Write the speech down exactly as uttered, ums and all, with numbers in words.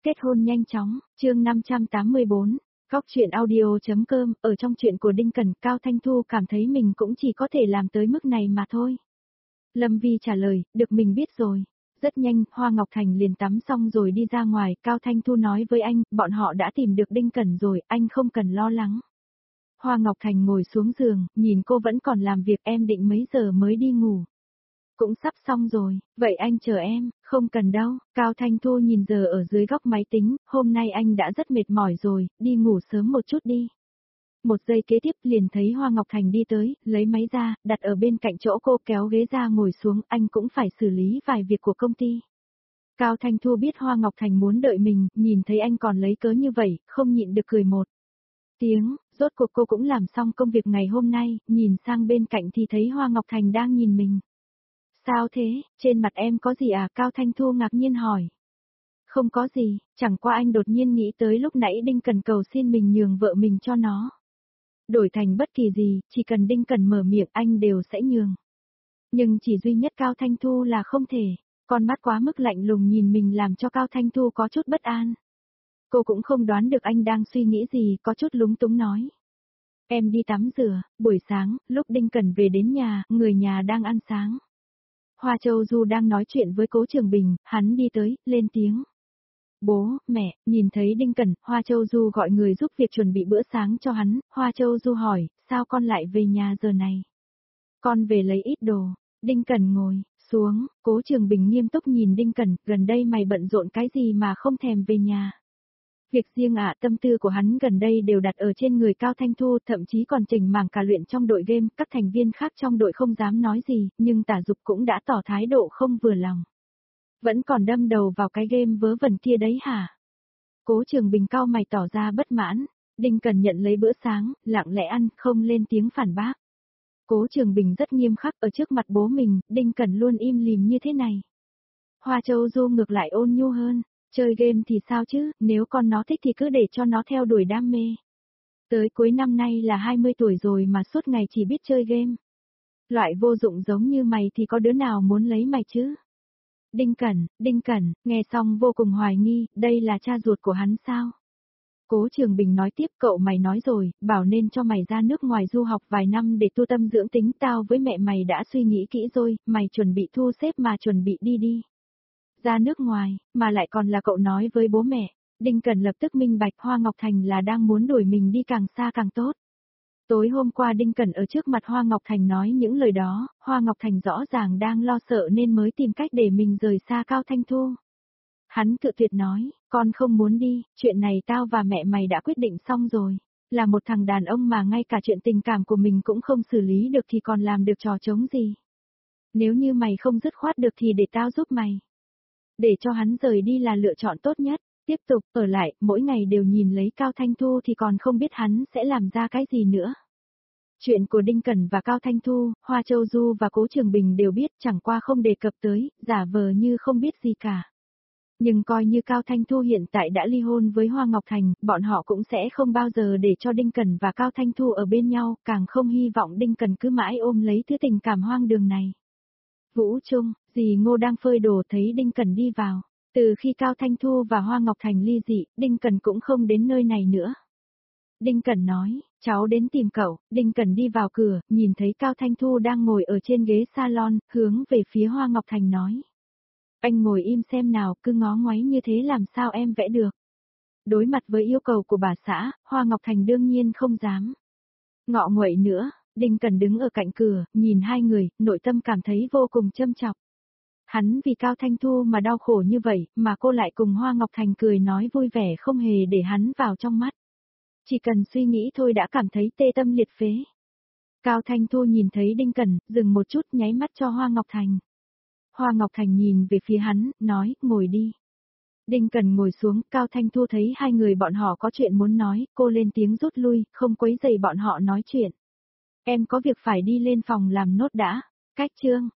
kết hôn nhanh chóng, chương năm trăm tám mươi bốn, Góc truyện audio.com, ở trong chuyện của Đinh Cẩn, Cao Thanh Thu cảm thấy mình cũng chỉ có thể làm tới mức này mà thôi. Lâm Vi trả lời, được mình biết rồi. Rất nhanh, Hoa Ngọc Thành liền tắm xong rồi đi ra ngoài, Cao Thanh Thu nói với anh, bọn họ đã tìm được Đinh Cẩn rồi, anh không cần lo lắng. Hoa Ngọc Thành ngồi xuống giường, nhìn cô vẫn còn làm việc, em định mấy giờ mới đi ngủ. Cũng sắp xong rồi, vậy anh chờ em, không cần đâu. Cao Thanh Thu nhìn giờ ở dưới góc máy tính, hôm nay anh đã rất mệt mỏi rồi, đi ngủ sớm một chút đi. Một giây kế tiếp liền thấy Hoa Ngọc Thành đi tới, lấy máy ra, đặt ở bên cạnh chỗ cô, kéo ghế ra ngồi xuống, anh cũng phải xử lý vài việc của công ty. Cao Thanh Thu biết Hoa Ngọc Thành muốn đợi mình, nhìn thấy anh còn lấy cớ như vậy, không nhịn được cười một tiếng, rốt cuộc cô cũng làm xong công việc ngày hôm nay, nhìn sang bên cạnh thì thấy Hoa Ngọc Thành đang nhìn mình. Sao thế, trên mặt em có gì à? Cao Thanh Thu ngạc nhiên hỏi. Không có gì, chẳng qua anh đột nhiên nghĩ tới lúc nãy Đinh Cẩn cầu xin mình nhường vợ mình cho nó. Đổi thành bất kỳ gì, chỉ cần Đinh Cẩn mở miệng anh đều sẽ nhường. Nhưng chỉ duy nhất Cao Thanh Thu là không thể, con mắt quá mức lạnh lùng nhìn mình làm cho Cao Thanh Thu có chút bất an. Cô cũng không đoán được anh đang suy nghĩ gì, có chút lúng túng nói. Em đi tắm rửa, buổi sáng, lúc Đinh Cẩn về đến nhà, người nhà đang ăn sáng. Hoa Châu Du đang nói chuyện với Cố Trường Bình, hắn đi tới, lên tiếng. Bố, mẹ, nhìn thấy Đinh Cẩn, Hoa Châu Du gọi người giúp việc chuẩn bị bữa sáng cho hắn, Hoa Châu Du hỏi, sao con lại về nhà giờ này? Con về lấy ít đồ, Đinh Cẩn ngồi, xuống, Cố Trường Bình nghiêm túc nhìn Đinh Cẩn, gần đây mày bận rộn cái gì mà không thèm về nhà? Việc riêng ạ, tâm tư của hắn gần đây đều đặt ở trên người Cao Thanh Thu, thậm chí còn chỉnh mảng cả luyện trong đội game, các thành viên khác trong đội không dám nói gì, nhưng Tả Dục cũng đã tỏ thái độ không vừa lòng. Vẫn còn đâm đầu vào cái game vớ vẩn kia đấy hả? Cố Trường Bình cau mày tỏ ra bất mãn, Đinh Cẩn nhận lấy bữa sáng, lặng lẽ ăn, không lên tiếng phản bác. Cố Trường Bình rất nghiêm khắc ở trước mặt bố mình, Đinh Cẩn luôn im lìm như thế này. Hoa Châu Du ngược lại ôn nhu hơn. Chơi game thì sao chứ, nếu con nó thích thì cứ để cho nó theo đuổi đam mê. Tới cuối năm nay là hai mươi tuổi rồi mà suốt ngày chỉ biết chơi game. Loại vô dụng giống như mày thì có đứa nào muốn lấy mày chứ? Đinh Cẩn, Đinh Cẩn, nghe xong vô cùng hoài nghi, đây là cha ruột của hắn sao? Cố Trường Bình nói tiếp, cậu mày nói rồi, bảo nên cho mày ra nước ngoài du học vài năm để tu tâm dưỡng tính, tao với mẹ mày đã suy nghĩ kỹ rồi, mày chuẩn bị thu xếp mà chuẩn bị đi đi. Ra nước ngoài, mà lại còn là cậu nói với bố mẹ. Đinh Cẩn lập tức minh bạch Hoa Ngọc Thành là đang muốn đuổi mình đi càng xa càng tốt. Tối hôm qua Đinh Cẩn ở trước mặt Hoa Ngọc Thành nói những lời đó, Hoa Ngọc Thành rõ ràng đang lo sợ nên mới tìm cách để mình rời xa Cao Thanh Thu. Hắn cự tuyệt nói, con không muốn đi, chuyện này tao và mẹ mày đã quyết định xong rồi. Là một thằng đàn ông mà ngay cả chuyện tình cảm của mình cũng không xử lý được thì còn làm được trò trống gì. Nếu như mày không dứt khoát được thì để tao giúp mày. Để cho hắn rời đi là lựa chọn tốt nhất, tiếp tục, ở lại, mỗi ngày đều nhìn lấy Cao Thanh Thu thì còn không biết hắn sẽ làm ra cái gì nữa. Chuyện của Đinh Cẩn và Cao Thanh Thu, Hoa Châu Du và Cố Trường Bình đều biết, chẳng qua không đề cập tới, giả vờ như không biết gì cả. Nhưng coi như Cao Thanh Thu hiện tại đã ly hôn với Hoa Ngọc Thành, bọn họ cũng sẽ không bao giờ để cho Đinh Cẩn và Cao Thanh Thu ở bên nhau, càng không hy vọng Đinh Cẩn cứ mãi ôm lấy thứ tình cảm hoang đường này. Vũ Trung, dì Ngô đang phơi đồ thấy Đinh Cẩn đi vào. Từ khi Cao Thanh Thu và Hoa Ngọc Thành ly dị, Đinh Cẩn cũng không đến nơi này nữa. Đinh Cẩn nói, cháu đến tìm cậu. Đinh Cẩn đi vào cửa, nhìn thấy Cao Thanh Thu đang ngồi ở trên ghế salon, hướng về phía Hoa Ngọc Thành nói. Anh ngồi im xem nào, cứ ngó ngoáy như thế làm sao em vẽ được. Đối mặt với yêu cầu của bà xã, Hoa Ngọc Thành đương nhiên không dám ngọ nguậy nữa. Đinh Cẩn đứng ở cạnh cửa, nhìn hai người, nội tâm cảm thấy vô cùng châm chọc. Hắn vì Cao Thanh Thu mà đau khổ như vậy, mà cô lại cùng Hoa Ngọc Thành cười nói vui vẻ không hề để hắn vào trong mắt. Chỉ cần suy nghĩ thôi đã cảm thấy tê tâm liệt phế. Cao Thanh Thu nhìn thấy Đinh Cẩn, dừng một chút nháy mắt cho Hoa Ngọc Thành. Hoa Ngọc Thành nhìn về phía hắn, nói, ngồi đi. Đinh Cẩn ngồi xuống, Cao Thanh Thu thấy hai người bọn họ có chuyện muốn nói, cô lên tiếng rút lui, không quấy rầy bọn họ nói chuyện. Em có việc phải đi lên phòng làm nốt đã. Cách chương,